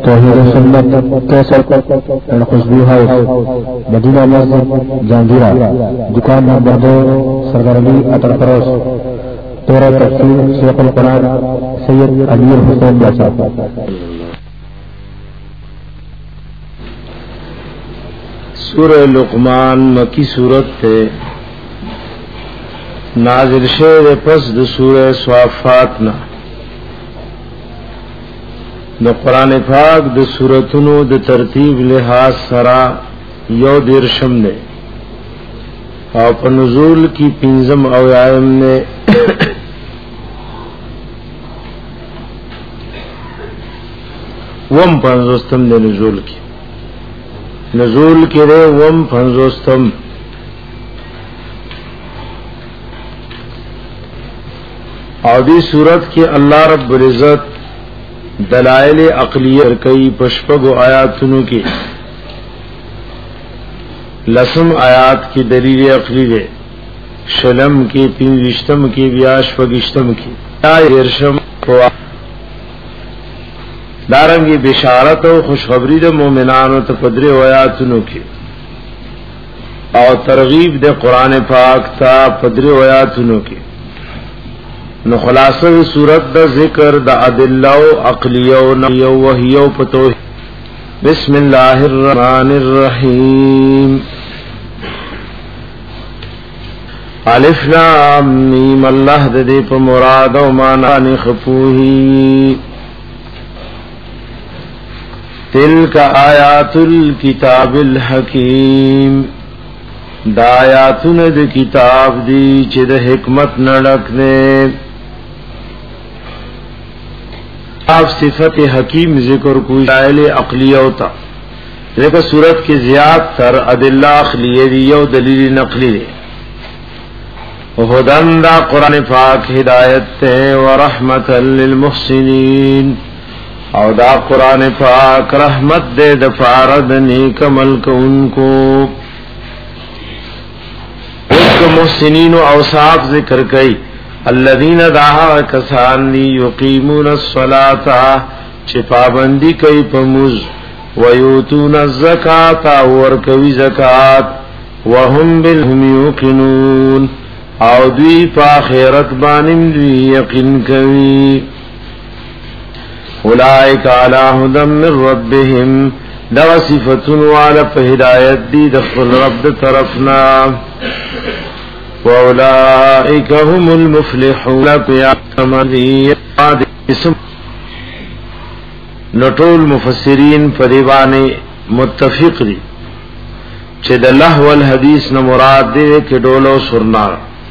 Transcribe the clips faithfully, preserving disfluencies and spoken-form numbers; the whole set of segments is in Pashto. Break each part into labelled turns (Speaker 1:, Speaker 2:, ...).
Speaker 1: توحید و سنت کیسر اینڈ خوشبو ہاؤس مدینہ مسجد جہانگیرہ دکان نمبر دو سردار علی اٹل فروش تیرہ تفسیر شیخ القرآن سید امیر حسین جیسا.
Speaker 2: سورہ لقمان مکی سورت تے نازل شعر پس د سورہ صافات نا د قرآن پاک د سورتونو د ترتیب لحاظ سرا یو دیرشم نے او په نزول کی پنځم او یایم نے وم پنځوستم د نزول کی نزول کی رے وم پنځوستم او دی صورت کی اللہ رب العزت دلائل عقلیہ کئی پشپگو آیاتنو کی لسم آیات کی دلیل عقلی دے شلم کی پینوشتم کی بیاش پگشتم کی ارشم دارنگی بشارت و خوشخبری دے مومنانو تپدر و آیاتنو کی او ترغیب دے قرآن پاک تا پدر و آیاتنو کی نو خلاصہ صورت دا ذکر دا ادلہ و عقلیہ و نقلیہ و وحیہ و پتو. بسم اللہ الرحمن الرحیم الف لام میم اللہ دے پا مراد و مانا نخپوہی تلک آیات الکتاب الحکیم دا آیاتون دا کتاب دی چی دا حکمت نڑکنے آپ صفت حکیم ذکر کوئی دلائل عقلیہ ہوتا لیکن صورت کے زیاد تر ادلہ عقلیہ دی یو دلیل نقلی دی ہدن دا قرآن پاک ہدایت تے ورحمتا للمحسنین او دا قرآن پاک رحمت دے دفارد نیک ملک ان کو اس کو محسنین و اوصاف ذکر کئی الذین دعا کسان لی یقیمون الصلاة چی پابندی کئی پموز ویوتون الزکاة ورکوی زکاة وهم بالهم یوقنون او دوی پا خیرت بانم دوی یقین کوی اولائک علی ہدم من ربهم دغ صفتن والا پا ہدایت دی دخل رب طرفنا وَأُولَئِكَ هُمُ الْمُفْلِحُونَ اسم نطول مفسرین فریبانی متفق دی چه دا لحو الحدیث نمراد دے کہ ڈولو سرنا.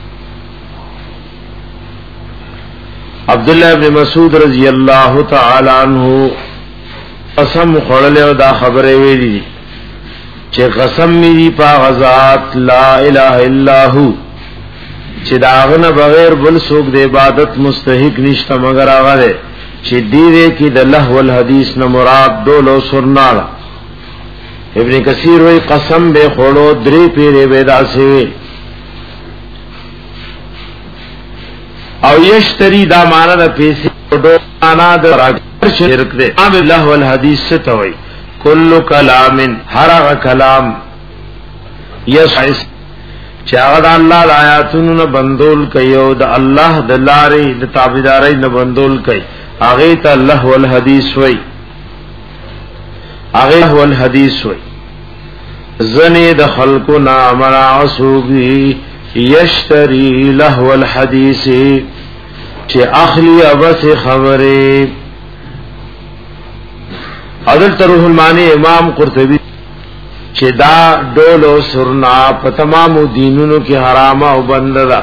Speaker 2: عبداللہ بن مسعود رضی اللہ تعالی عنہ قسم خورلے دا خبرے ویلی دی چه قسم میری پا غزات لا الہ الا ہو چه داغن بغیر بل سوک دے عبادت مستحق نشتا مگر آغا دے چه دیرے کی دا لحو الحدیث نمراد دولو سرنالا. ابن کثیر وی قسم بے خوڑو دری پیرے بیدا سوے او یشتری دا مانا دا پیسی دو مانا دا راکر شرک دے آم لحو الحدیث ستوئی کل کلام ہر اغا کلام یسعس چاہا دا اللہ دا آیاتونو نا بندول کئی او دا اللہ دا لاری دا تابداری نا بندول کئی آغیتا اللہ والحدیث وی آغیتا والحدیث وی زنی دا خلقو نا منعصو گی یشتری لہو الحدیث چی اخلی ابس خبری عدل تروح المانی امام قرطبی چی دا ڈولو سرنا پا تمام دینونو کی حراما و بنددا.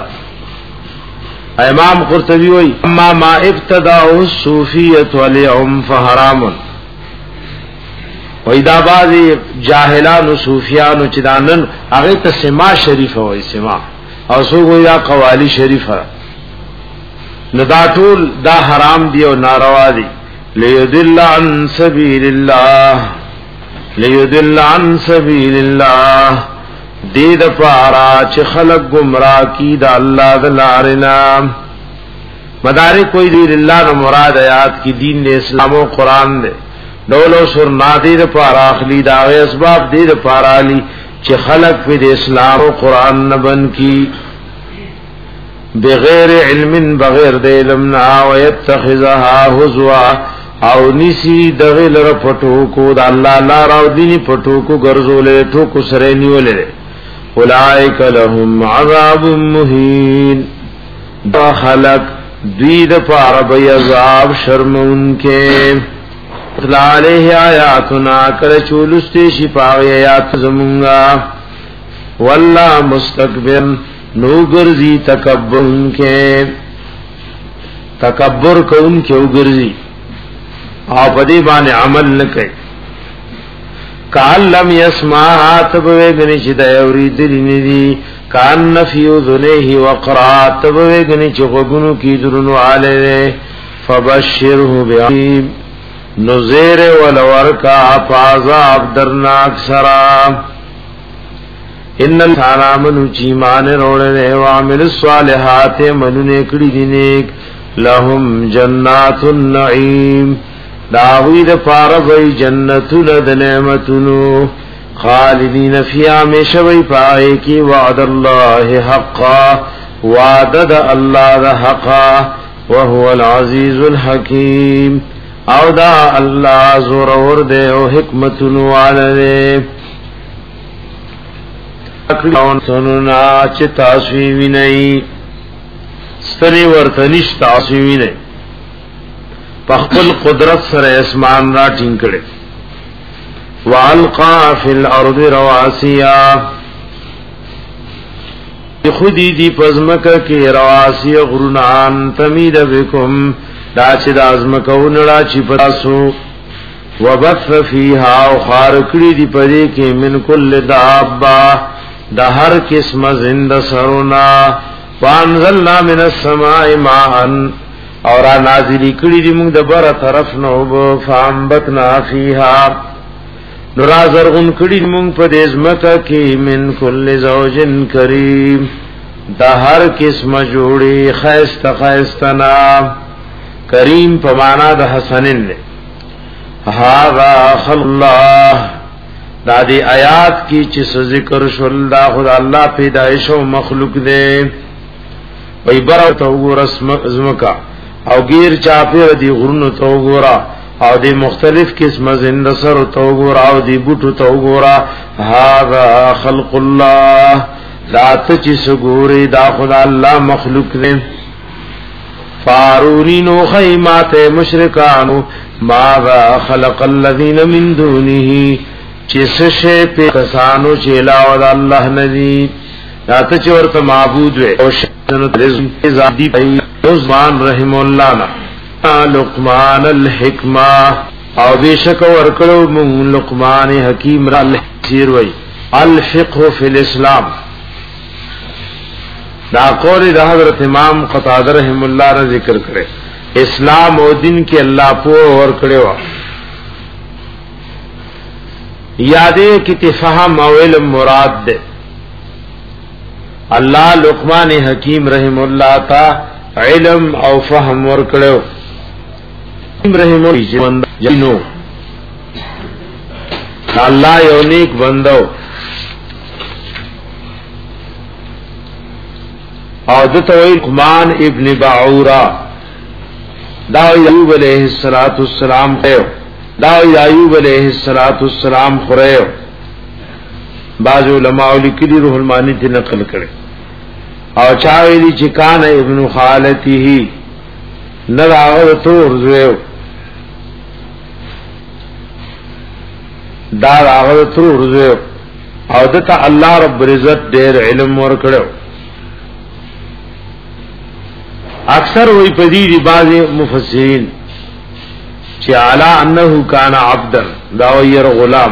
Speaker 2: امام قرطبی وی اما ما ابتداؤ الصوفیت والعم فحرامن وی دا بازی جاہلان و صوفیان و چدانن اغیتا سما شریف وی سما او سو گوی دا قوالی شریف ندا طول دا حرام دی و ناروا دی لیدل عن سبیل اللہ لیدل عن سبیل اللہ دید پارا چه خلق گمراہ کی دا اللہ دلارنا مدارک کوئی دیر اللہ نو مراد آیات کی دین دے اسلام و قرآن دے دولو سرنا دی دا پارا اخلی دا غی اسباب دی دا پارا لی چی خلق پی دا اسلام و قرآن نبن کی بغیر علم بغیر دا علمنا ویتخذها حزوا او نیسی دغیل را پٹوکو دا اللہ لا راو دینی پٹوکو گرزو لے ٹوکو سرینیو لے اولائک لهم عذاب مہین دا خلق دوید پارا بی عذاب شرم ان کے اطلاع علیہ آیاتنا کر چولستے شپاغی آیات زمونگا واللہ مستقبر نو گرزی تکبر ان کے تکبر کو ان کے گرزی آپ پدی بانے عمل نکے کان لم یسمعها تبویگنی چی دیوری دلینی دی کان نفیو ذنیه وقرات تبویگنی چی غگنو کی درنو آلے دے فبشرہو بعیم نزیر ولورکا پازاب درناک سرام ان الانسان منو چیمان روڑنے وعمل الصالحات منو نیکڑی دینیک لهم جنات النعیم داوی د پاره وی جنتون د نعمتونو خالدین فیها مشوی پای کی وعد الله حقا وعد د الله د حقا وهو العزیز الحکیم او دا الله زور ور دے او حکمتونو علی اکلون سننا چ تاسوی نہیں ستری ورتنش تاسوی نہیں پخپل قدرت سر اسمان را ٹینکڑے والقا فی الارض رواسیا خودی دی پزمکا کی رواسی غرنان تمید بکم دا چی دا ازمکونڑا چی پتاسو وبث فیها و خارکڑی دی پدی کی من کل دابا دا ہر قسم زند سرونا وانزلنا من السماء ماءن اور نازلی کړي دي موږ د بره طرف نو وب فانبتنا فیها نرازرغن کړي موږ په دې ځمکه کې من کل زوج کریم د هر قسمه جوړي خیست خیستنا کریم په معنا د حسنن له هاذا خلق الله دا دی آیات کی چې ذکر شول دا خدای الله پیدایش او مخلوق دی وای بره تو ورسم ځمکه او غیر چاپیر دی غرونو تو ګورا او دی مختلف قسم زنده سر تو ګورا او دی بوټو تو ګورا هاذا خلق الله ذات چ سګوري دا خدا الله مخلوق دی فارونی نو خیمات مشرکانو ماذا خلق الذين من دونه چې سشه په کسانو چې علاوه د الله ندي ذات چ ورته معبود وي او شنو رزق زادي عثمان رحم الله نا لقمان الحکمه او بشک ورکلو من لقمان حکیم را سیر وی الفقه فی الاسلام دا قول دا حضرت امام قتادہ رحم الله را ذکر کرے اسلام او دین کې الله په ورکړو یادې کې تفهم او علم مراد ده الله لقمان حکیم رحم الله تا علم او فهم ورکړو رحم الله جنو الله یو نیک بندو او دته لقمان ابن باعورا دا ایوب علیہ الصلوۃ والسلام ته دا ایوب علیہ الصلوۃ والسلام خره بعض علماء لیکلي روح المانی ته نقل کړي او چاویلی چې کان ابن خالته نراغ تور زویو دا راغ تور زویو او دته الله رب عزت ډېر علم ورکړو اکثر وی پدی دی بعض مفسرین چې علا انه کان عبدا دا ویر غلام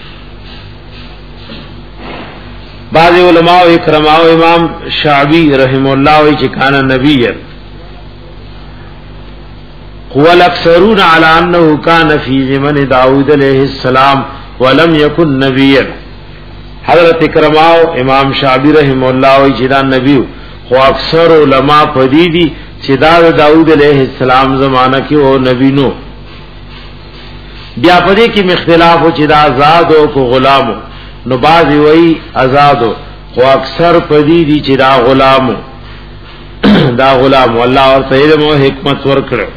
Speaker 2: بعض علماء اکرماء امام شعبی رحم الله وی چې کان نبی هو الاکثرون علی انه کان فی زمن داؤد علیہ السلام ولم یکن نبیا حضرت اکرماء امام شعبی رحم الله وی چې دا نبی خو اکثر علماء پدی دی چې دا داؤد علیہ السلام زمانہ کې او نبی نو بیا پدې کې مختلاف او چې دا آزاد او کو غلامو نو بعض وی آزادو خو اکثر پدې دي چې دا غلامو دا غلام الله ورته علم او حکمت ورکړو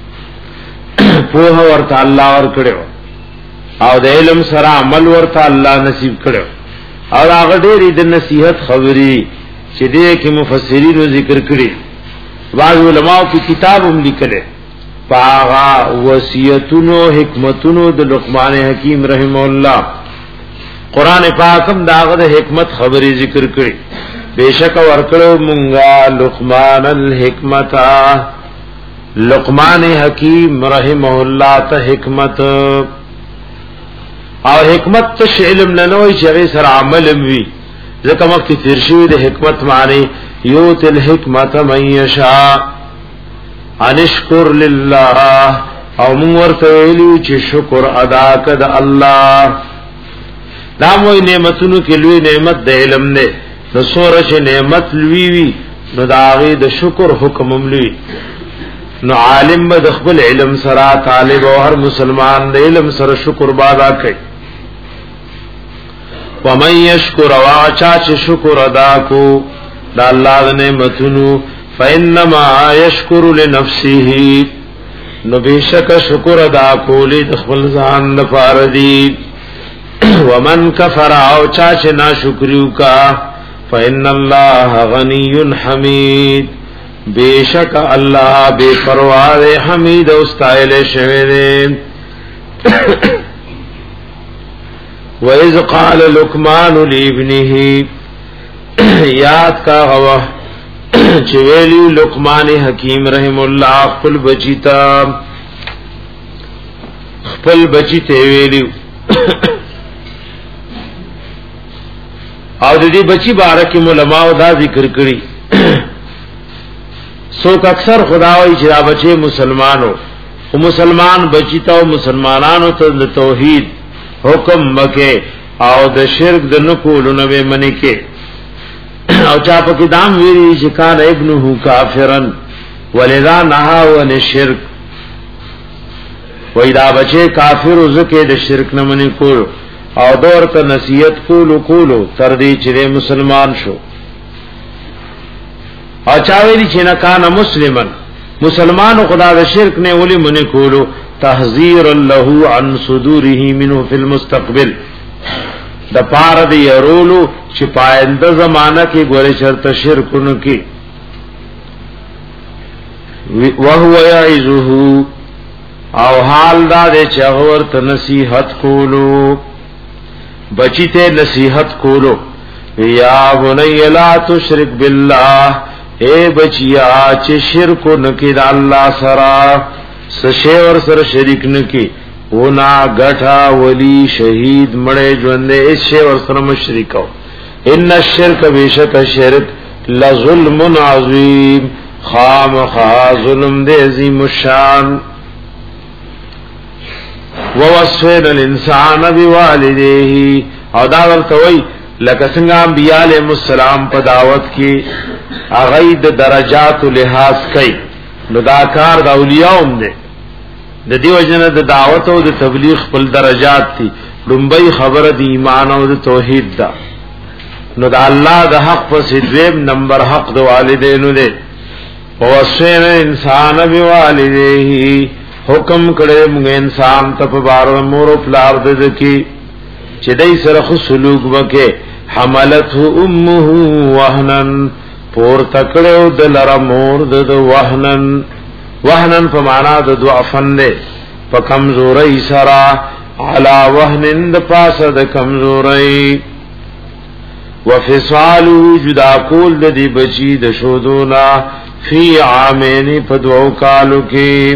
Speaker 2: په ورته الله ورکړو او د علم سره عمل ورته الله نصیب کړو او هغه ډېری د نصیحت خبري چې دې کې مفسرین ذکر کړي بعض علماء په کتاب هم لیکلي پاغا وصیتونو حکمتونو د لقمان حکیم رحم الله قران پاکم داغه د حکمت خبري ذکر کړي بیشک ورکړو مونږه لقمان الحکمتا لقمان حکیم رحم الله ته حکمت او حکمت ته علم نه نوې چې سره عمل وي ځکه وخت ترشوی د حکمت معنی یو تل حکمت من یشاء انشکر لله او مون ورته ویلو چې شکر ادا کړه الله دا موي نعمتونو کې لوی نعمت د علم نه نو سورش نعمت لوی وی نو داغه د شکر حکم ملوي نو عالم د خپل علم سره طالب او هر مسلمان د علم سره شکر بادا کوي ومن یشکر واچا چې شکر ادا کو د الله نعمتونو فإنما يشكر لنفسه نو بشک شکر ادا کولی د خپل ځان لپاره دی ومن کفر او چا چې ناشکریو کا فإن الله غنی حمید بشک الله بے پروا حمید او استایل شوی دی وَإِذْ قَالَ لُقْمَانُ لِابْنِهِ یاد کا غوا چې ویلی لقمان حکیم رحم الله خپل بچی تا خپل بچی ته ویلی او د دې بچی بارک علماء دا ذکر کړی څوک اکثر خدای چې دا بچی مسلمانو او مسلمان بچی تا او مسلمانانو ته د توحید حکم مکه او د شرک د نکول نو به منی کې او چا په دام ویری چې کان ابنه کافرن ولذا نهى عن الشرك وېدا بچي کافر زکه د شرک نه منی کول او دورته نصیحت کول کول تر دې چې مسلمان شو او چا ویری چې نه کان مسلمان مسلمان خدا د شرک نه ولي منی کول تحذير له عن صدوره منه في المستقبل د پاره دی يرولو چې پاینده زمانہ کې ګورې شرط شرکونو کې وهو يعذه او حال دا دې چې ورته نصيحت کولو بچی ته نصيحت کولو یا بني لا تشرك بالله اے بچیا چې شرک نکې د الله سره سشی ور سره شریک نکې ونا غټا ولی شهید مړې ژوندې اس شی ور سره مشرکو ان الشرك بیشک شرک لظلم عظیم خام خا ظلم دې عظیم الشان ووصينا الانسان بوالديه او دا ورته وی لکه څنګه انبیاء علیهم السلام په دعوت کې هغه د درجات لحاظ کوي نو دا کار د اولیاء هم دی د دیو جن د دعوت او د تبلیغ خپل درجات دي لومبي خبره د ایمان او د توحید دا نو د الله د حق په سیدویم نمبر حق د والدینو دی ووصینا انسان بوالديه حکم کړه موږ انسان ته په بار مور او پلار د کی چې دای سره خو سلوک وکي حملته امه وهنن پور تکړو د لره مور د وهنن وهنن په معنا د ضعفن نه په کمزوري سره علا وهنن د پاسه د کمزوري وفصاله جدا کول د دې بچي د شودونا فی عامین په دوو کالو کې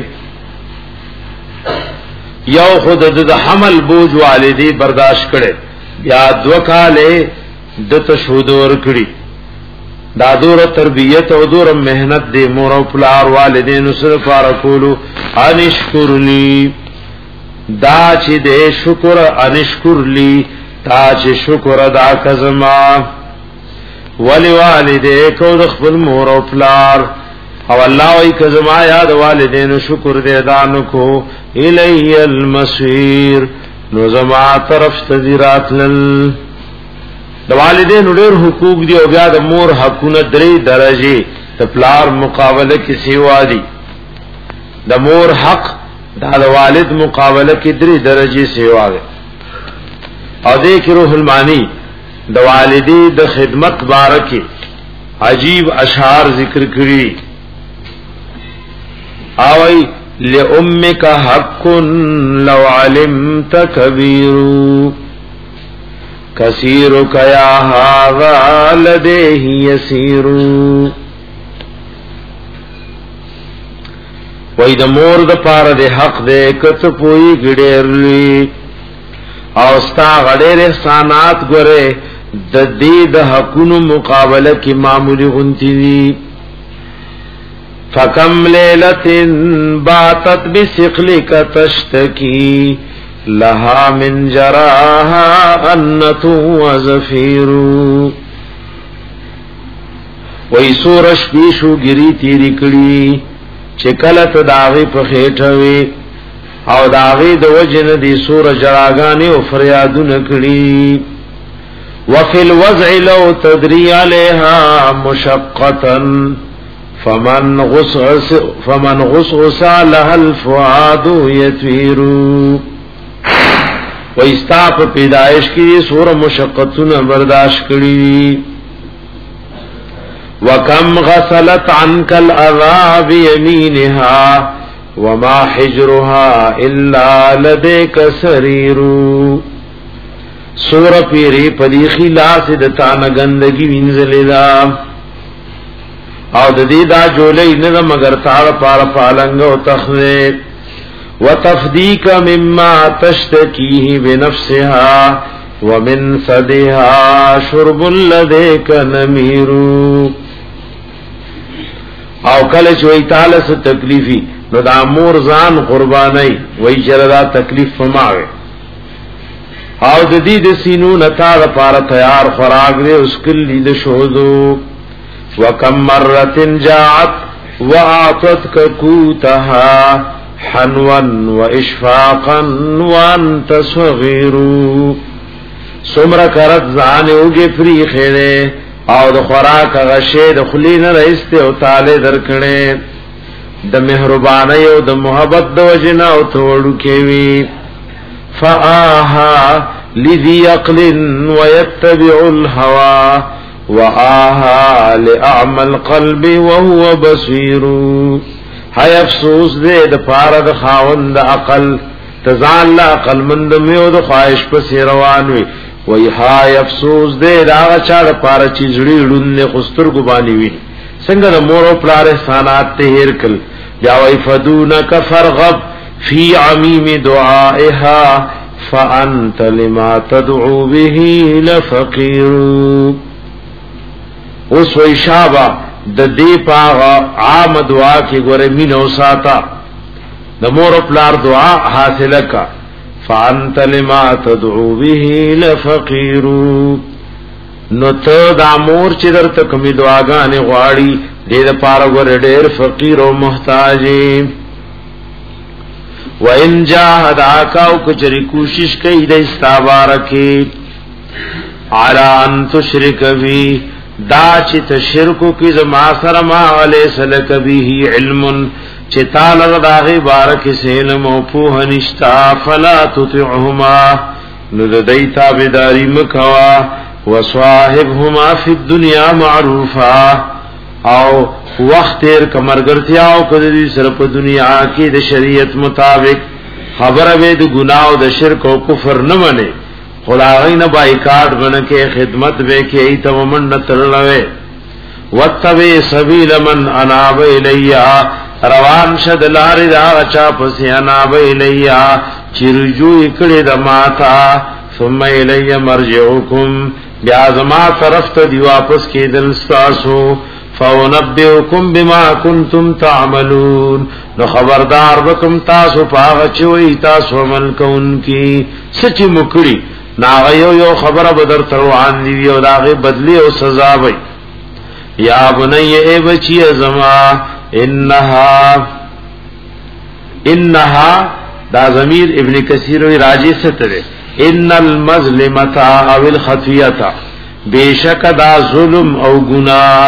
Speaker 2: یو خود د حمل بوج والدی برداشت کړي یا دو کاله د تشودور کړي دا دور تربیت او دور مهنت دی مور او پلار والدین سره فارکولو انشکرلی دا چې دې شکر انشکرلی تا چې شکر ادا کزما ولی والدې کو د خپل مور او پلار او الله وی کزما یاد والدین شکر دې دانو کو الی المصیر نو زما طرف تذیرات لل د والدین ډېر حقوق دی او بیا د مور حقونه درې درجه د پلار مقابله کې سیوا دي د مور حق د والد مقابله کې درې درجه سیوا ده او دې کې روح المانی د والدی د خدمت بارکه عجیب اشعار ذکر کړی اوئی لأمک حق لو علمت کبیر کثیرک یا هذا لدیه یسیر وای د مور د پاره د حق دې کته پوي ګډېرلی او ستا غډېر احسانات ګره د دې د حقونو مقابله کې معمولی غنتی دي فکم لیلت باتت بسقلک تشتکی لها من جراها انت وزفیر وی سورش پیشو گری تیری کڑی چکلت داغی پخیٹوی او داغی دو وجن دی سور جراغانی و فریادو نکڑی وفی الوضع لو تدری علیها مشقتا فمن غصص فمن غصص لها الفؤاد يطير و استاپ پیدائش کی سور مشقتون برداشت کړي وکم غسلت عنك الاذى بيمينها وما حجرها الا لديك سرير سور پیری پدی خلاص دتا نگندگی وینځلیدا او د دې دا جولې نه مگر تعال پار پالنګ او تخنه وتفديك مما تشتكيه بنفسها ومن صدها شرب لديك نمير او کله چې تعالی څه تکلیفي نو د امور ځان قرباني وای چردا تکلیف فماوي او د دې د سینو نتا لپاره تیار خوراک دې اس کلی د شوذو وکم مرت جاعت واعطتك قوتها حنوا واشفاقا وانت صغير سمر کرت ځان اوږي فری خېره او د خوراک غشه د خلین رئیسته او تعالی درکړي د مهرباني او د محبت د وجنا او توړو کېوي فآها لذي عقل ويتبع الهوى وآها لأعمى القلب وهو بصير هاي افسوس دې د پاره د خاوند عقل تزال عقل مند میو د خواهش په روان وي وای هاي افسوس دې دا چا د پاره چې زړی ړوند خستر ګبانی وي څنګه د مور او پلار احسانات ته هیر کل یا وای فدونک فرغب فی عمیم دعائها فانت لما تدعو به لفقیر اوس وی شابه د دې پاغه عام دعا کې ګوره مينو ساته د مور پلار دعا حاصله کا فانت لما تدعو به لفقیر نو ته د امور چې درته کومې دعاګانې غواړي دې د پاره ګوره ډېر فقیر او محتاج و ان جاهداک او کچری کوشش کوي د استوارکه علی ان تشرک بی دا چې تشرکو کی زما سره ما علی سلک به علم چې تعالی داغه بارک سلم او په نشتا فلا تطعهما نو دای تابعداری مکوا وصاحبهما فی الدنيا معروفا او وخت تیر کمرګرتیا او کدی سره په دنیا کې د شریعت مطابق خبره وې د ګناه او د شرک او کفر نه منه خدای نه بایکاټ بنکه خدمت وکي ایت ومن ترلوي وتبي سبيل من اناب الیا روان شد لار دا چا پس اناب الیا چرجو کړه د ماتا ثم الی مرجعکم بیا زما طرف ته دی واپس کېدل تاسو فونبئکم بما کنتم تعملون نو خبردار بکم تاسو پاغه چوي تاسو عمل کوونکی سچ مکړي ناغیو یو خبر بدر تروان دی او داغه بدلی او سزا وي یا بنی ای بچی زما انها انها دا ضمیر ابن کثیر راجی سے ترے ان المظلمتا او الخطیتا بیشک دا ظلم او گناہ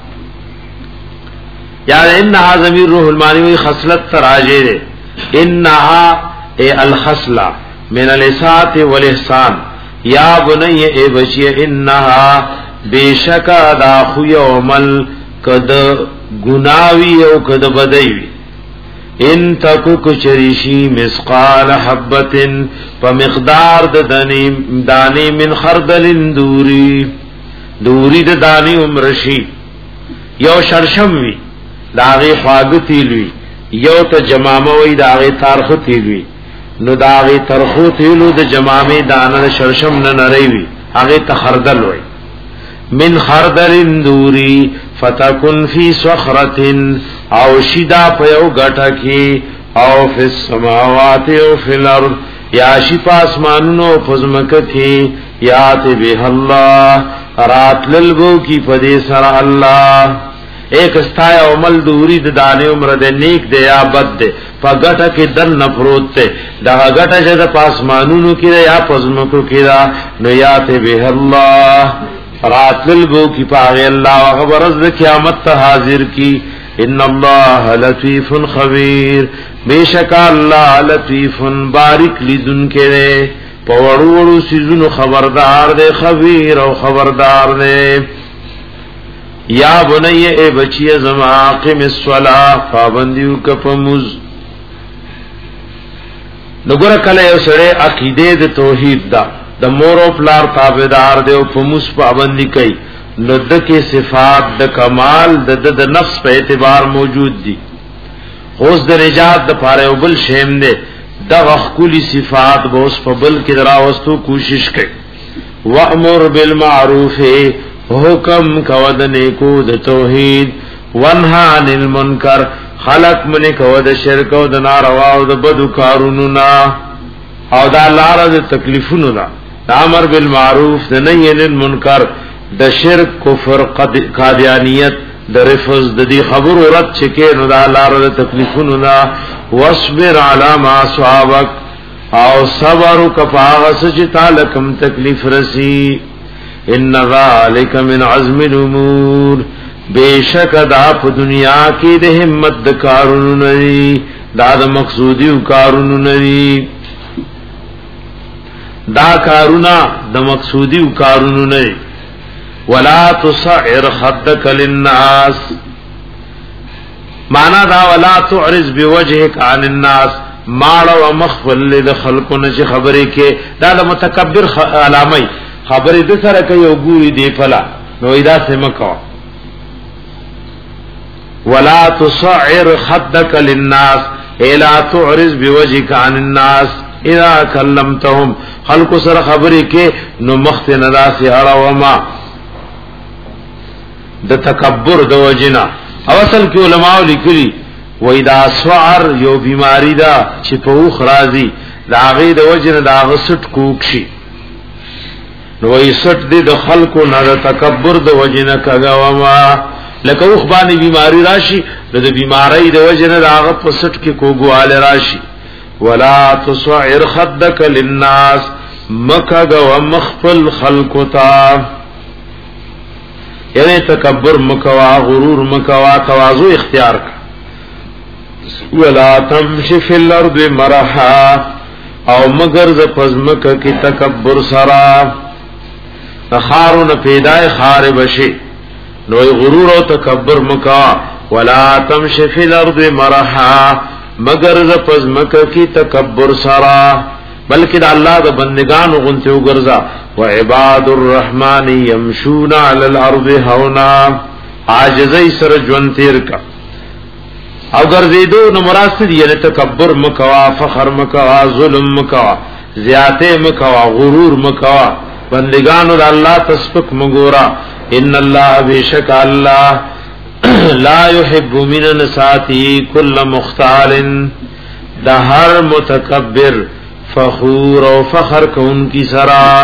Speaker 2: یعنی انها ضمیر روح المانی خصلت تراجے دے انها اے الخصلہ من الاسات والاحسان یا بنی اے بچی انها بیشک دا خوی عمل کد گناوی او کد بدیوی ان تکو کچریشی مسقال حبتن پا مقدار دانی دانی من خردل دوری دوری د دانی عمرشی یو شرشم وی داغی خواگ تیلوی یو تا جماموی داغی تارخ تیلوی نو داغی ترخو تیلو د جمامی دانا شرشم ننریوی آغی تا خردل وی من خردل دوری فتکن فی صخرتن او شدا پیو گٹا کی او فی السماوات او فی الارض یا شپا اسمانونو پزمک کی یات بیہ اللہ رات للبو کی پدی سر اللہ ایک استایا عمل دوری د دانے عمر دے نیک دے یا بد دے پا گٹا کی دن نپروت تے دا گٹا جد پاسمانونو کی دا یا پزمکو کی دا نو یات بیہ اللہ رات للبو کی پاغی اللہ وخبر از قیامت تا حاضر کی ان اللہ لطیف خبیر بے شکا اللہ لطیف باریک لیدن کے دے پوڑو وڑو سیزن خبردار دے خبیر او خبردار دے یا بنی اے بچی زما قم الصلاة پابندیو کپمز نگور کلے سڑے عقیدے دے توحید دا د مور او پلار تابعدار دی او پموس پابندی کوي نو د کې صفات د کمال د د نفس په اعتبار موجود دي اوس د نجات د پاره او بل شیم دی د غخلی صفات به اوس په بل کې دراوستو کوشش کوي وامر بالمعروف حکم کو د نیکو د توحید وانها عن المنکر خلق من کو د شرک او د ناروا او د بدو کارونو نا او دا لار د تکلیفونو نا امر بالمعروف د نهی عن المنکر د شرک کفر قادیانیت د رفض د دې خبر ورت چکه نو دا لار د تکلیفونو نا واصبر علی ما صابک او صبر کفاغس چې تعالی کم تکلیف رسی ان ذالک من عزم الامور بیشک دا په دنیا کې د همت د کارونو نری دا د مقصودی کارونو نری دا کارونا د مقصودی کارونو نه ولا تصعر خدك للناس معنا دا ولا تعرض بوجهك عن الناس مال او مخفل لخلق نش خبره کې دا د متکبر علامه خبره د سره کوي او ګوري دی فلا نو ادا سمکو ولا تصعر خدك للناس الا تعرض بوجهك عن الناس اذا کلمتهم خلق سره خبرې کې نو مخت ندا سي اړه وما د تکبر د وجنا او اصل کې علماء لیکلي وای دا سوار یو بیماری دا چې په وخ راځي دا غي د وجنه دا غسټ کوکشي نو وای سټ دې د خلقو نه د تکبر د وجنه کګا وما لکه وخ باندې بیماری راشي د بیماری د وجنه دا غ په سټ کې کوګواله راشي ولا تصعر خدك للناس مکگ و مخفل خلقتا یعنی تکبر مکوا غرور مکوا تواضع اختیار کا ولا تمشي في الارض مرحا او مگر ز پزمک کی تکبر سرا خارون پیدای خار بشي نو غرور او تکبر مکوا ولا تمشي في الارض مرحا مگر ز پزمک کی تکبر سرا بلکہ دا اللہ دا بندگان غنتے وگرزا وعباد الرحمن یمشون علی الارض ہونا عاجزی سر جون تیر کا او گرزیدو نمراسد یعنی تکبر مکوا فخر مکوا ظلم مکوا زیادے مکوا غرور مکوا بندگان دا اللہ تسبک مگورا ان اللہ بیشک اللہ لا يحب من نساتی کل مختال دا ہر متکبر فخور او فخر کون کی سرا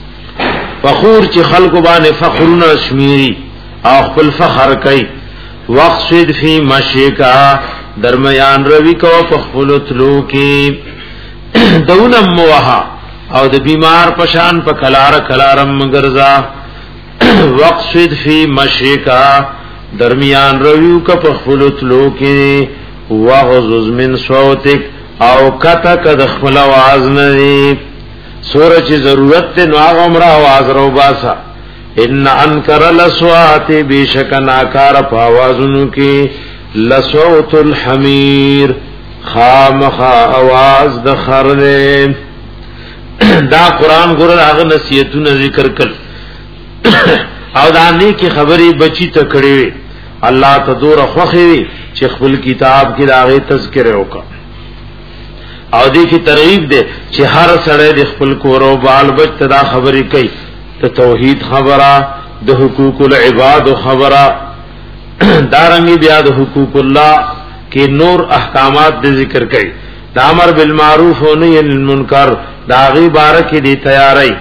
Speaker 2: فخور چې خلق باندې فخرونه شمیري او خپل فخر کوي وقصد فی مشیکا درمیان روی کو پخفلتلو کی دونم موها او د بیمار پشان په کلار کلارم گرزا وقصد فی مشیکا درمیان روی کو پخفلتلو کی وغضض من صوتک او کتا کد خپل आवाज نه سورج ضرورت نو هغه عمره आवाज رو باسا ان انکر لصوات بیشک ناکار په आवाजونو کې لصوت الحمیر خامخا आवाज د خرله دا قران ګور هغه نصیحتونه ذکر کړ او دا نه کی خبري بچی ته کړي الله تدور خوخي چې خپل کتاب کې داغه تذکرہ وکړه او دې کی ترغیب ده چې هر سړی د خپل کور او بال بچ ته دا خبرې کوي ته توحید خبره د حقوق العباد خبره دارنګي بیا د حقوق الله کې نور احکامات د ذکر کوي د امر بالمعروف او نهی عن المنکر دا غي بارکه دي تیاری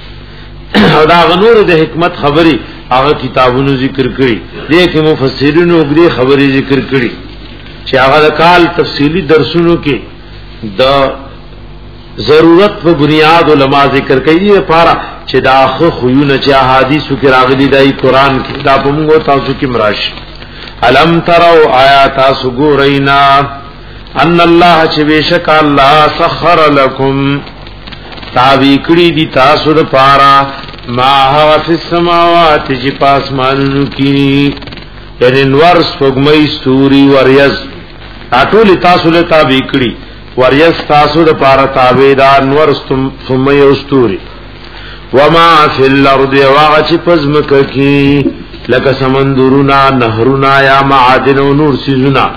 Speaker 2: او دا غنور د حکمت خبري هغه کتابونو ذکر کړي دې کې مفسرینو وګړي خبري ذکر کړي چې هغه کال تفصیلی درسونو کې د ضرورت په بنیاد علما ذکر کوي لپاره چې دا خو خيونه چې احادیثو کې راغلي دی قران کې دا په موږ تاسو کې مراشي الم تروا آیات سغورینا ان الله چې بشک الله سخر لكم تابع کړی دي تاسو د پاره ما هو فی السماوات چې پاسمانونو کې یعنی نور سپوږمۍ ستوري وریز ټول تاسو له تابع کړی وریز تاسو د پاره تابعدار نور ثم یستوري وما فی الارض واغچ پزمک کی لک سمندرنا نهرنا یا معادن و نور سیزنا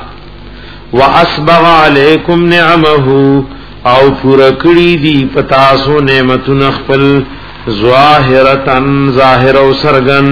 Speaker 2: واسبغ علیکم نعمه او پورا کړی دی پتاسو نعمتون خپل ظاهرتن ظاهر او سرغن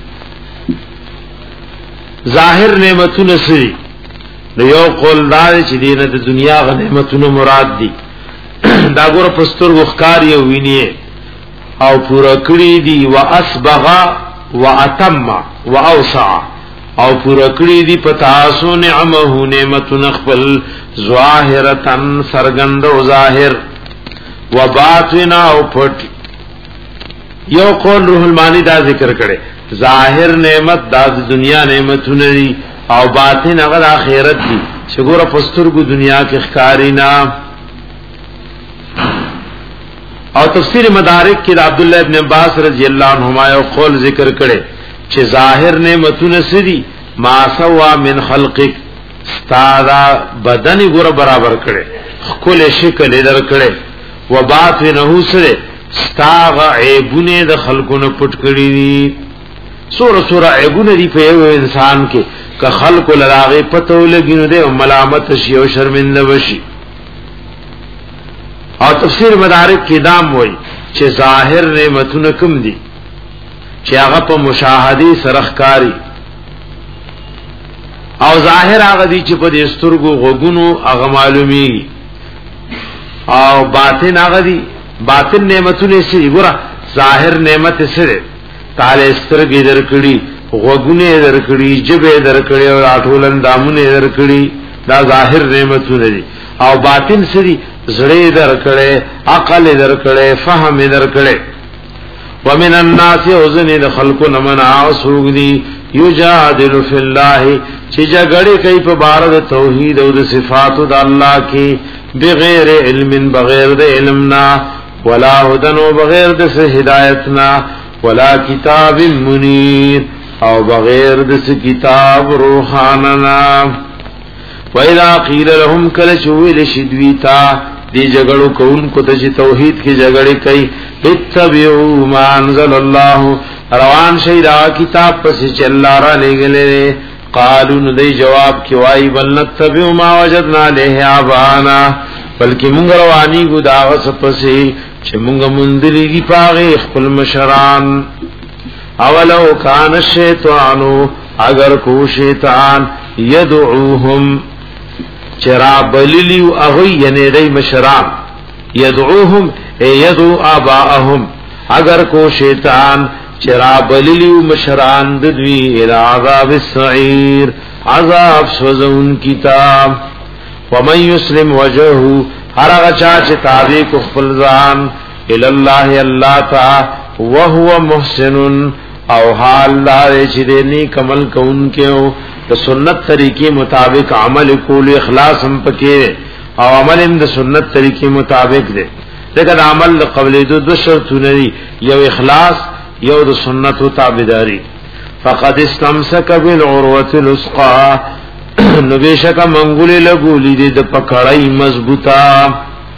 Speaker 2: ظاهر نعمتون سری نو یو قول دار چې دینه د دنیا غ نعمتونو مراد دي دا ګور پستر وخکار یو ویني او پورا کړی دي واسبغ واتم واوسع او پورا کړی دي پتاسو نعمه نعمتون خپل ظاهرتن سرګند او ظاهر وباطنا او پټ یو قول روح المانی دا ذکر کړي ظاهر نعمت د دنیا نعمتونه دي او باطن هغه آخرت دي چې ګوره پسترګو دنیا کې ښکارینا او تفسیر مدارک کې عبد الله ابن عباس رضی الله عنهما یو قول ذکر کړي چې ظاهر نعمتونه سدي ما سوا من خلقک ستادا بدن ګوره برابر کړي خپل شکل در کړي و باطنه سره ستاغ عیبونه د خلقونو پټ کړي دي سور سور عیبونه دي په یو انسان کې که خلق لراغه پتو لګینو دې ملامت شي او شرمنده وشي او تفسیر مدارک کې دام وای چې ظاهر نعمتونه کوم دي چې هغه په مشاهدي سرخکاری او ظاهر هغه دي چې په دې سترګو غوګونو هغه معلومي او باطن هغه دي باطن نعمتونه سي ګره ظاهر نعمت سره تعالی سترګې درکړي غوګونه درکړي جبه درکړي او اټول اندامونه درکړي دا ظاهر نعمتونه دي او باطن سری زړه درکړي عقل درکړي فهم درکړي ومن الناس وزن الخلق من عاصوغني یجادل فی الله چې جګړه کوي په بار د توحید او د صفات د الله کې بغیر علم بغیر د علمنا ولا هدن بغیر د هدایتنا ولا کتاب منیر او بغیر د کتاب روحاننا وَإِذَا قِيلَ لَهُمْ كَلَ شُوِلِ شِدْوِيتا دی جگڑو کون کو تجی توحید کی جگڑی کئی اتبعوا ما انزل اللہ روان شیدہ کتاب پسی چلا را لے گلے قالو ندی جواب کی وائی بل نتبعوا ما وجدنا لے آبانا بلکہ منگ روانی گو داغس پسی چھ منگ مندلی گی پاغی اخپل مشران اولو کان الشیطانو اگر کو شیطان یدعوهم چرا بللیو اغوی یعنی دی مشران یدعوهم ای یدعو آباءهم اگر کو شیطان چرا بلیو مشران دوی الى عذاب السعیر عذاب سوزون کتاب ومن یسلم وجهه هر غچا چه تابع کو خپل ځان الى الله الله تا وهو محسن او حال دار چې دې کمل کوونکو د سنت طریقې مطابق عمل کول اخلاص هم پکې او عمل هم د سنت طریقې مطابق دی دغه عمل قبل دو دو شرطونه یو اخلاص یو د سنت او تابعداري فقد استمسك بالعروه الوثقى نو بشک منګولې لګولې دې د پکړای مضبوطه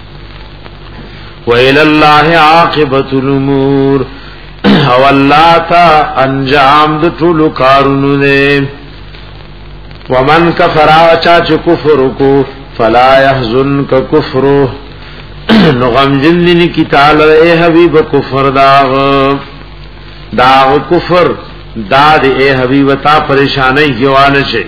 Speaker 2: وإلى الله عاقبة الأمور او الله تا انجام د ټولو کارونو دې ومن کفر اچا چې کفر کو فلا يحزنك كفره نو غم جننی کی تعالی اے حبیب کفر داغ داغ کفر داد اے حبیب تا پریشانی کیوان شي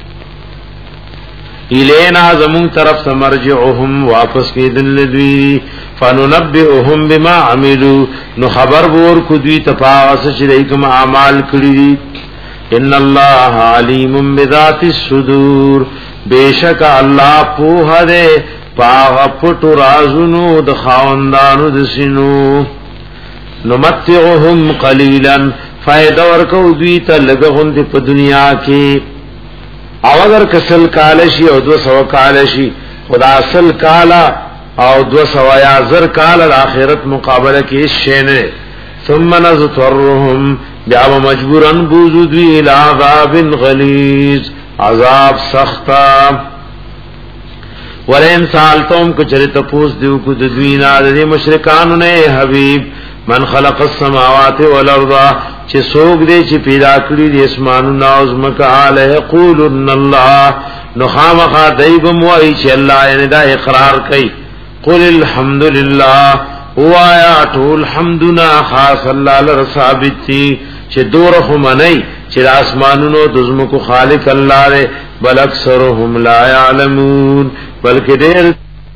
Speaker 2: الینا زمون طرف سمرجعهم واپس کیدن لدوی فننبئهم بما عملوا نو خبر ور کو دوی تپاس شریکم اعمال کړی ان الله علیم بذات الصدور بیشک الله په هره پاغ پټو رازونو د خاوندانو د سينو نمتعهم قليلا فائدہ ورکو دوی ته لګون په دنیا کې او اگر کسل کالشی او دو سو کالشی خدا اصل کالا او دو سو یا زر کال الاخرت مقابله کې شینه ثم نذرهم بیا مجبورن بوذوی الى عذاب غلیظ عذاب سختا ولئن سالتم کچری تپوس دیو کو د دوینا د مشرکان نه حبیب من خلق السماوات والارض چې سوګ دې چې پیدا کړی د اسمانونو او زمکه اله یقولن الله نو خامخا دایبم وای چې الله یې دا اقرار کوي قل الحمد لله وایا ټول حمدنا خاص الله لر ثابت دي چې دوره منای چې اسمانونو د زمکو خالق الله دې بل اکثرهم لا يعلمون بلکې ډېر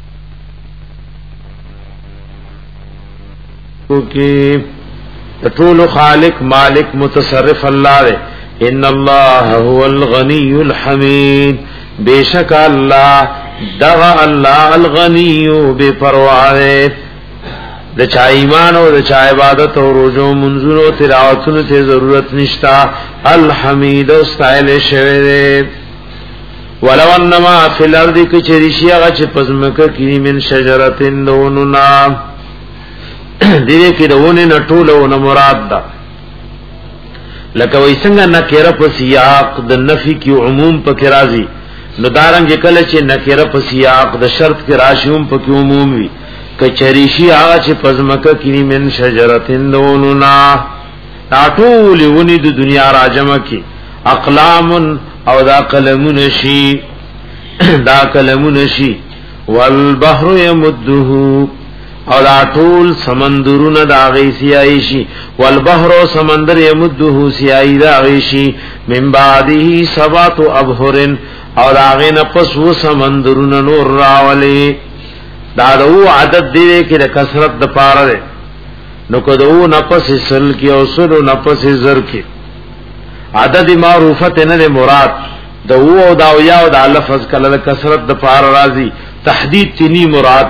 Speaker 2: کوکی ټول خالق مالک متصرف الله دې ان الله هو الغني الحمید بیشک الله دغه الله الغنی بے پروا د چا ایمان او د چا عبادت او روزو منځونو تلاوتونو ته ضرورت نشتا الحمید استایل شوه ولو انما فی الارض کچریشی هغه چې پزمکه کې من شجرتین دوننا دې کې دونه نټولونه مراد ده لکه وای څنګه نکره په سیاق د نفی کی عموم په کې راځي نو دارنګ کله چې نکره په سیاق د شرط کې راشوم په کې عموم وي کچریشی هغه چې پزمکه کې من شجرتین دوننا ټول ونی د دنیا راجمه کې اقلام او دا قلمون شي دا قلمون شي والبحر يمده او دا ټول سمندرونه دا غي سیای شي والبحر سمندر يمده سیای دا غي شي من بعده سبات ابحر او دا غي نفس و سمندرونه نور راولي دا دو عدد دی کې د کثرت د پاره ده نو کدو نفس سل کې او سلو نفس زر کې عدد معروفت نه مراد د و او دا یا او د لفظ کله د کثرت د پاره راځي تحدید تنی مراد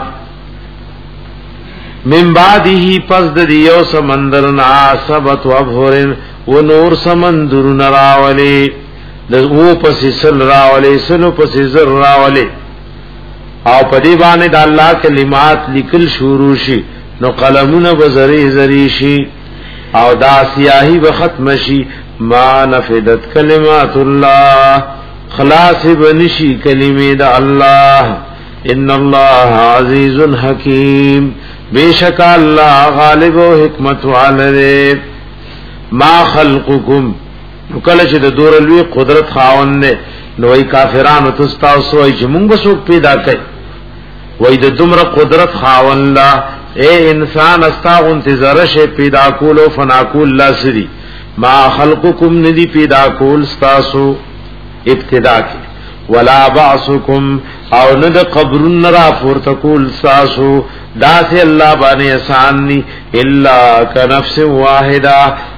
Speaker 2: من بعده پس د یو سمندر نا سبت و ابحر و نور سمندر نراولی د و پس سل راولی سلو پس زر راولی او پدی باندې د الله کلمات لیکل شروع شي نو قلمونه بزری زری شي او دا سیاهی به ختم شي ما نفدت کلمات الله خلاص بنشي کلمې د الله ان الله عزیز حکیم بیشک الله غالب او حکمت والے ما خلقکم کله چې د دور لوی قدرت خاوند نه نوې کافرانو تاسو وایي چې موږ څوک پیدا کړي وای د دومره قدرت خاون لا اے انسان استاغ انتظار شه پیدا کول او فنا کول لا سری ما خلقکم ندی پیدا کول استاسو ابتدا کی ولا بعثکم او ند قبرن را پورته کول استاسو داس الله باندې آسان نی الا کنفس واحده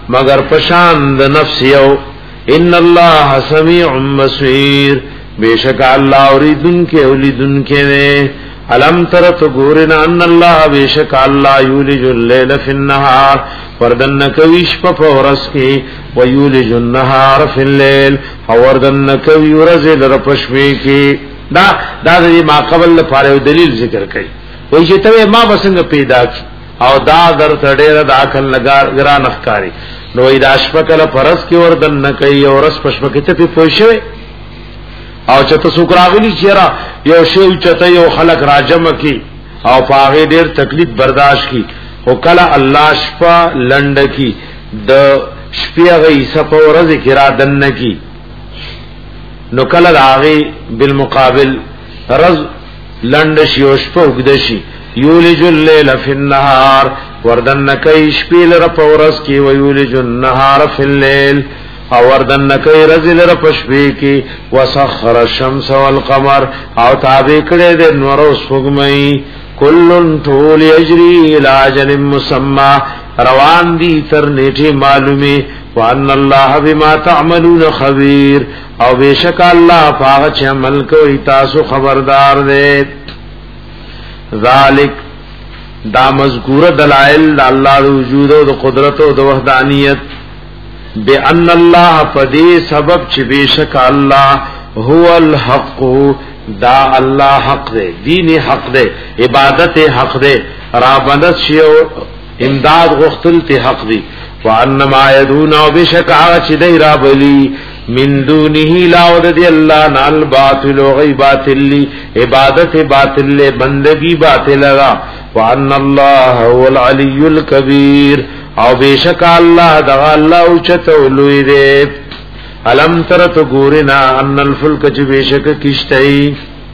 Speaker 2: مگر پشان د نفس یو ان الله سمیع بصیر بیشک الله اوریدن کې اولیدن کې نه علم تر تو ګورنا ان الله بیشک الله یولج الليل فی النهار وردن کویش په ورځ کې ویولج النهار فی الليل وردن کوي ورځ لر پښوی کې دا دا د ما قبل لپاره دلیل ذکر کړي وای چې ته ما بسنګ پیدا کی او دا در تړه د عقل لګار ګران ښکاری نو ای داشپکل پرس کې وردن نه کوي او رس پښپکې ته په پوښوي او چته سوکراغلی چیرې یو شی چته یو خلق راجم کی او پاغه ډیر تکلیف برداشت کی او کله الله شپه لند کی د شپې غي سپورز کی را دن کی نو کله راغي بالمقابل رز لند شي او شپه وګدشي یولج الليل فی النهار وردن کای شپې لر پورس کی ویولج النهار فی الليل او وردن کای رزل ر پشپې کی وسخر الشمس والقمر او تابع کړي د نور او سپوږمۍ کلن طول یجری الی اجل مسمى روان دي تر نیټه معلومه وان الله بما تعملون خبير او بیشک الله پاک چې عمل کوي تاسو خبردار دی ذالک دا مذکور دلائل دا اللہ دا وجود و دا قدرت و دا وحدانیت بأن اللہ فدی سبب چی بیشک اللہ هو الحق دا اللہ حق دے دین حق دے عبادت حق دے رابندت شیو امداد غختلت حق دی وانما یدون و بیشک آغا چی دی رابلی من دونه لاود دی اللہ نال باطل و غی باطل لی عبادت باطل لی بندگی باطل لگا وان اللہ هو العلی الکبیر او بیشک اللہ دغا اللہ اچت علوی دے علم ترت گورنا ان الفلک چی بیشک کشتئی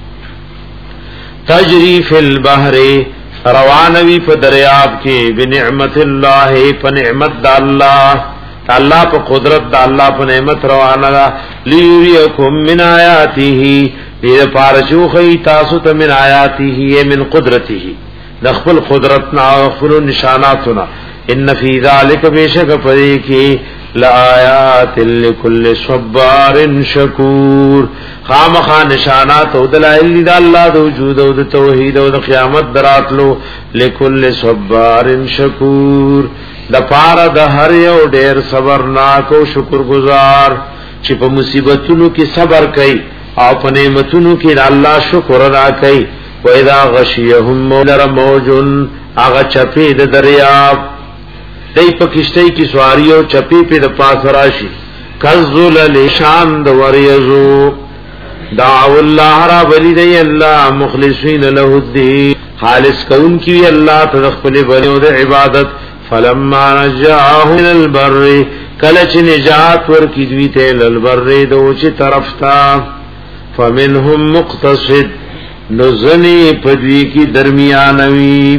Speaker 2: تجری فی البحر روانوی پا دریاب کے بنعمت اللہ پا نعمت دا اللہ اللہ پا قدرت دا اللہ پا نعمت روانا دا لیوریکم من آیاته لید پارچو خی تاسوتا من آیاته من قدرته نخبل قدرتنا وخبل نشاناتنا ان فی ذالک بیشک پدیکی لآیات لکل صبار شکور خامخا نشانات او دلائل دا اللہ دا وجود او دا توحید او دا قیامت دراتلو لکل صبار شکور د پاره د هر یو ډیر صبرناک او شکرګزار چې په مصیبتونو کې صبر کوي او په نعمتونو کې د الله شکر ادا کوي و اذا غشيهم مولر موجن هغه چپی د دریاب دای په کشتۍ کې سواری او چپی په د پاس راشي کذل لشان د وریزو دعو الله را ولی دی الله مخلصین له الدین خالص کون کی الله تخپل بنو د عبادت فلما نجاه من البر کلچ نجات ورکی دوی ته البر دوچ طرف تا فمنهم مقتصد نزنی پدوی کی درمیانوی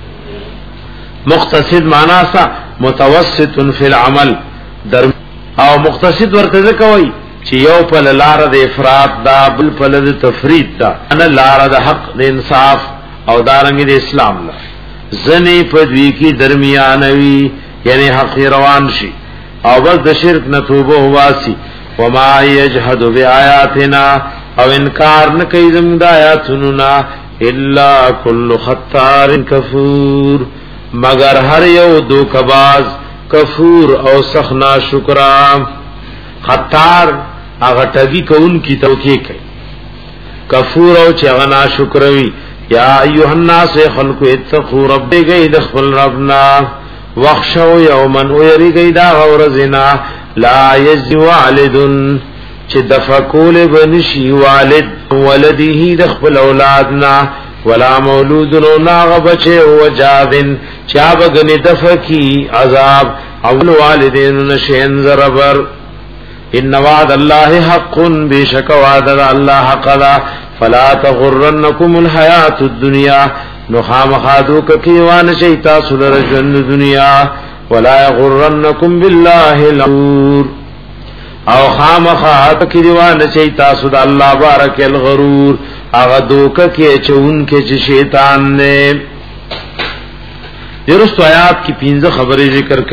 Speaker 2: مقتصد معنی سا متوسط فی العمل درم او مقتصد ورته کوي چې یو په لار د افراط دا بل په لار د تفرید دا انا لار د حق د انصاف او دارنګ د اسلام لا زنی پدوی کی درمیانوی یعنی حق روان شي او بس د شرک نه توبه واسی وما یجحد بیااتنا او انکار نه کوي زموږ د آیاتونو نا الا کل خطار کفور مگر هر یو دوکباز کفور او سخنا شکرام خطار هغه ټګي کون کی توکي کوي کفور او چغنا شکروي یا ایها الناس خلق اتقوا ربکم دخل ربنا واخشوا یوما ويرګی دا غورزنا لا یجزي والد چې دفقول بنشي والد ولده دخل اولادنا ولا مولود ناغ بچه وجادن چا بغنی دفقی عذاب اول والدین نشین زربر ان وعد الله حق بشک وعد الله حق ذا فلا تغرنكم الحیات الدنیا نخام خادو کیوان شیطا سلر جن دنیا ولا يغرنكم بالله الغرور او خام خات کیوان شیطا سود الله بارک الغرور اغه دوک کې چون کې چې شیطان نے درست آیات کی پنځه خبرې ذکر کړي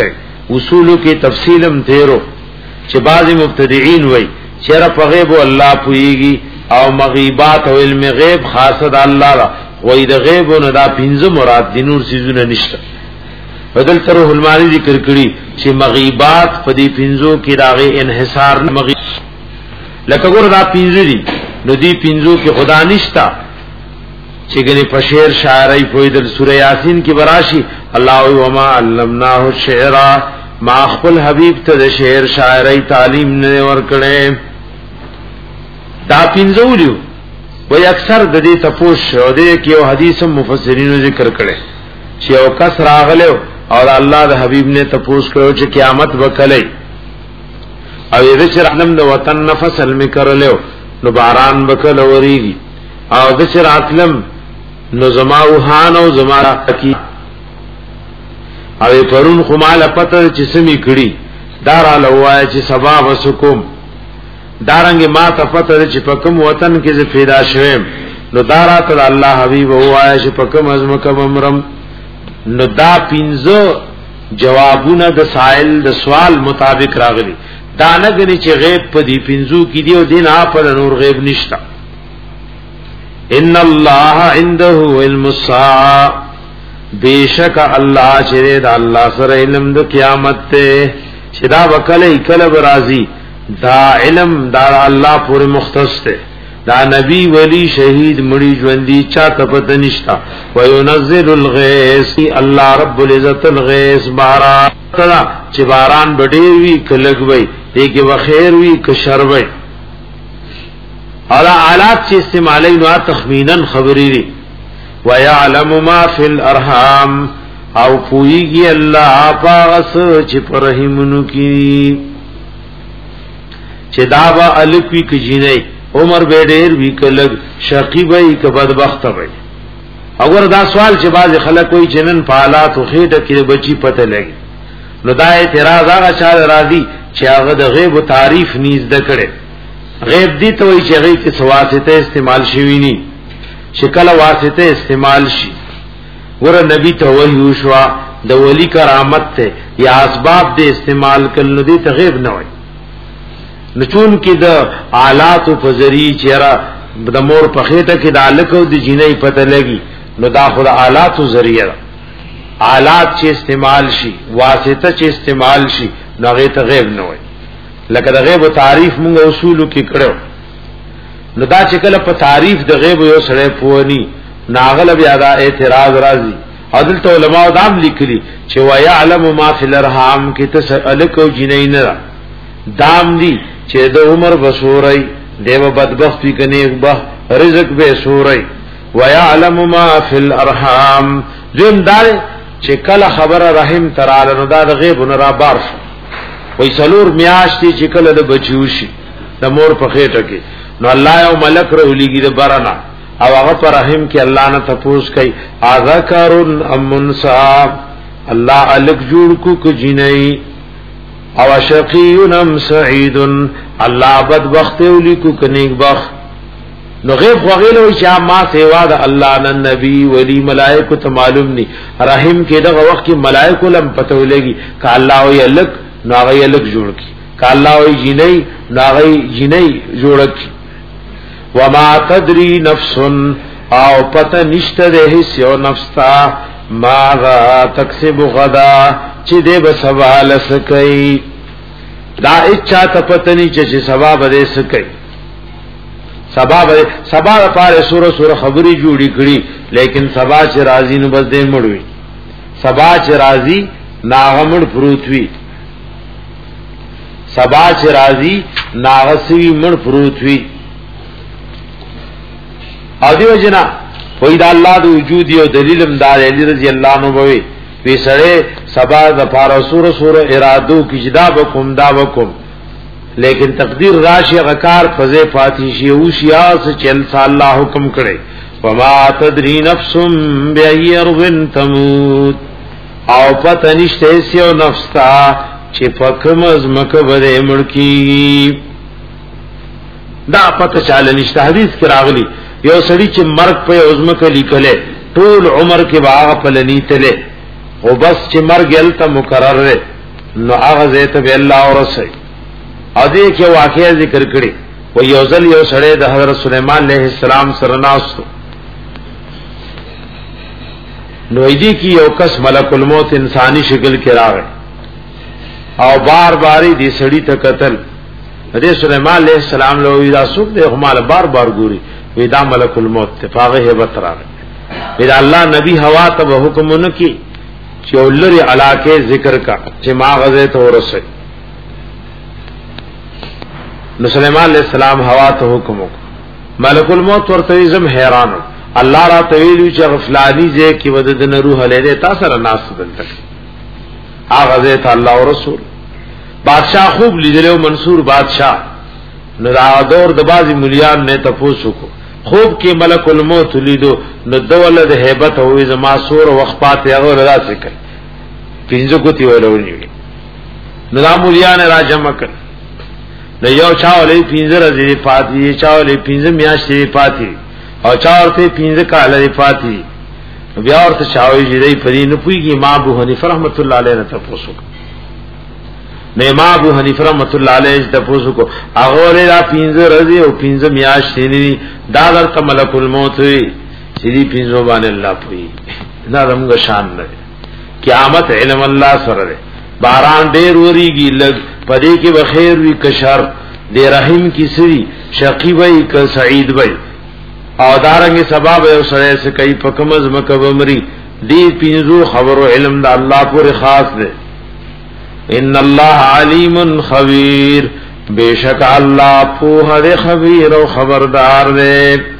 Speaker 2: اصولو کې تفصیلم تیرو چې بعضی مبتدعين وای چیرې په غیب الله پويږي او مغیبات او علم غیب خاصه د الله را وای د غیب نه دا پنځه مراد دي نور سيزونه نشته بدل تر علماء ذکر کړي چې مغیبات په دې پنځو کې راغې انحصار نه مغیب لکه ګور دا پنځه دي نو دې پنځو کې خدا نشتا چې ګنې په شعر شاعري په دل سوره یاسین کې براشي الله و ما علمناه الشعر ما خپل حبیب ته د شعر شاعري تعلیم نه ورکړې دا پنځه ویلو وای اکثر د دې تپوش او د کې یو حدیث مفسرینو ذکر کړي چې او کس راغله او الله د حبیب نے تپوس کړو چې قیامت وکړي او دې چې رحم د وطن نفسل می کړلو نو باران وکړ وریږي او د چې راتلم نو زما وهان او زما کی او پرون خمال پته چې سمي کړي دار لوای چې سبا وسکم دارنګ ما ته پته چې په کوم وطن کې ز پیدا شوم نو دارات الله حبیب وای چې په کوم ازمکه عمرم نو دا پینځه جوابونه د سائل د سوال مطابق راغلي دا نه غني چې غیب په دې پینځو کې دی او دین اپ نور غیب نشتا ان الله عنده علم الساعه بیشک الله چې د الله سره علم د قیامت ته چې دا وکله کله راضي دا علم دا الله پورې مختص ده دا نبی ولی شهید مړی ژوندۍ چا ته پته نشتا وينزل الغيث الله رب العزت الغيث باران چې باران بډیر وی کلګوي دغه وخیر وی کشر وی الا آلات چې استعمالي نو تخمینا خبري دي ويعلم ما في الارحام او پويږي الله پاس چې پرهمونو کی چې دا وا الکوي کجینه عمر به ډیر وی کلګ شقی وای ک بدبخت وای اگر دا سوال چې باز خلک وای جنن پالات او خېټه کې بچی پته لګي نو دا اعتراض هغه چا راضي چې هغه د غیب تعریف نیز د کړي غیب دي ته وای چې هغه کې سواسته استعمال شوی ني شکل واسطه استعمال شي ور نبی ته وحی شو د ولی کرامت ته یا اسباب د استعمال کله دي ته غیب نه وای نچون کې د آلات او فزری چیرې د مور په خېټه کې د الکو د جینې پته لګي نو دا خود آلات او ذریعہ آلات چې استعمال شي واسطه چې استعمال شي نو غیب ته غیب نه وای لکه د غیب تعریف موږ اصولو کې کړو نو دا چې کله په تعریف د غیب یو سره پوونی ناغل بیا دا اعتراض راځي عدل ته علماء دام لیکلي چې ويعلم ما فی الارحام کې تسأل کو جینې نه دام دی چې د عمر بسورای دیو بدبخت وی کني به رزق به سورای ويعلم ما فی الارحام ذم دار چې کله خبره رحم تراله نو دا د غیب نه را بار شو وای سلور میاشتي چې کله د بچوشي د مور په خېټه کې نو الله یو ملک رولېږي د برنا او هغه پر رحم کې الله نه تپوس کوي اذکرن امنصا الله الک جوړ کو کو جنئی او شقیون ام سعید الله بدبخت ولیکو کنيک بخ نو غیب غیلو چې ما سیوا د الله نن نبی ولی ملائکه ته معلوم ني رحم کې دغه وخت کې ملائکه لم پته ولګي ک الله وی الک نو هغه الک جوړ کی ک الله وی جنئی نو هغه جنئی جوړ کی وما تدري نفس او پته نشته ده هیڅ یو نفس تا ما تکسب غدا چې دې به سوال سکي دا اچھا ته پته نه چې سبب دې سکي سبب سبا لپاره سوره سوره خبري جوړی کړي لیکن سبا چې راضی نو بس دې مړوي سبا چې راضی ناغمړ پروت وي سبا چې راضی ناغسوي مړ پروت وي او دیو جنا وې دا الله د وجود یو دلیل امدار علی رضی الله عنه وې وی سره سبا د پارا سور سور ارادو کی جدا بکم دا بکم لیکن تقدیر راشی غکار فزے فاتحشی اوشیا سے چل سا اللہ حکم کرے وما تدری نفس بی ارض تموت او پتہ نشتے سیو نفس تا چی پکم از مکبر مڑکی دا پتہ چال نشتے حدیث کی راغلی یو سڑی چی مرگ پہ عظمک لکلے طول عمر کے باغ پلنی تلے او بس چې مرګ یلته مقرر ده نو هغه زیت به الله ورسي. ا دې کې واقعي ذکر کړي و یوزل یو سړی د حضرت سليمان عليه السلام سره ناستو، نو دې کې یو کس ملک الموت انساني شکل کې راغی او بار باری دې سړی ته قتل. دې سليمان عليه السلام له وی دا څوک دې هماله بار بار ګوري، وی دا ملک الموت ته فاغه hebat راغی. وی الله نبی هوا ته حکمونه کی چې ولري علاقه ذکر کا چې ما غزه ته ورسه. نو سليمان عليه السلام هوا ته حکم وکړ، ملک الموت ورته زم حیران الله را تویل چې غفلانی زه کې وددن روح له تاسو را ناس دلته هغه ته الله او رسول بادشاہ خوب لیدلو منصور بادشاہ. نو دا دور د بازي مليان نه تاسو کو خوب کې ملک الموت لیدو، نو دولت hebat او زما سور وقفات هغه راځي کړ پینځه کوتي ولونی. نو دا مليان راجم کړ، نو یو چاولې پینځه راځي پاتې، چاولې پینځه میاشتې پاتې او چاورته پینځه کال پاتې. بیا ورته چاوي دې پرې نه پويږي. ما ابو حنیفه رحمت الله علیه نه تاسو کو نه ما ابو حنیفه رحمت الله علیه تاسو کو هغه را پینځه راځي او پینځه میاشتې نه دا درته ملک الموت وي چې دې پینځه باندې الله پوي. دا زموږ شان نه قیامت علم الله سره ده. باران ډېر وریږي لګ پدې کې بخیر وی کشر دې رحیم کی سری شقی وای ک سعید وای او دارنګ سبب یو سره سے کوي پکمز مکبمری دې پینځو خبرو علم د الله پورې خاص ده. ان الله علیم خبیر، بیشک الله په هر خبیر او خبردار ده.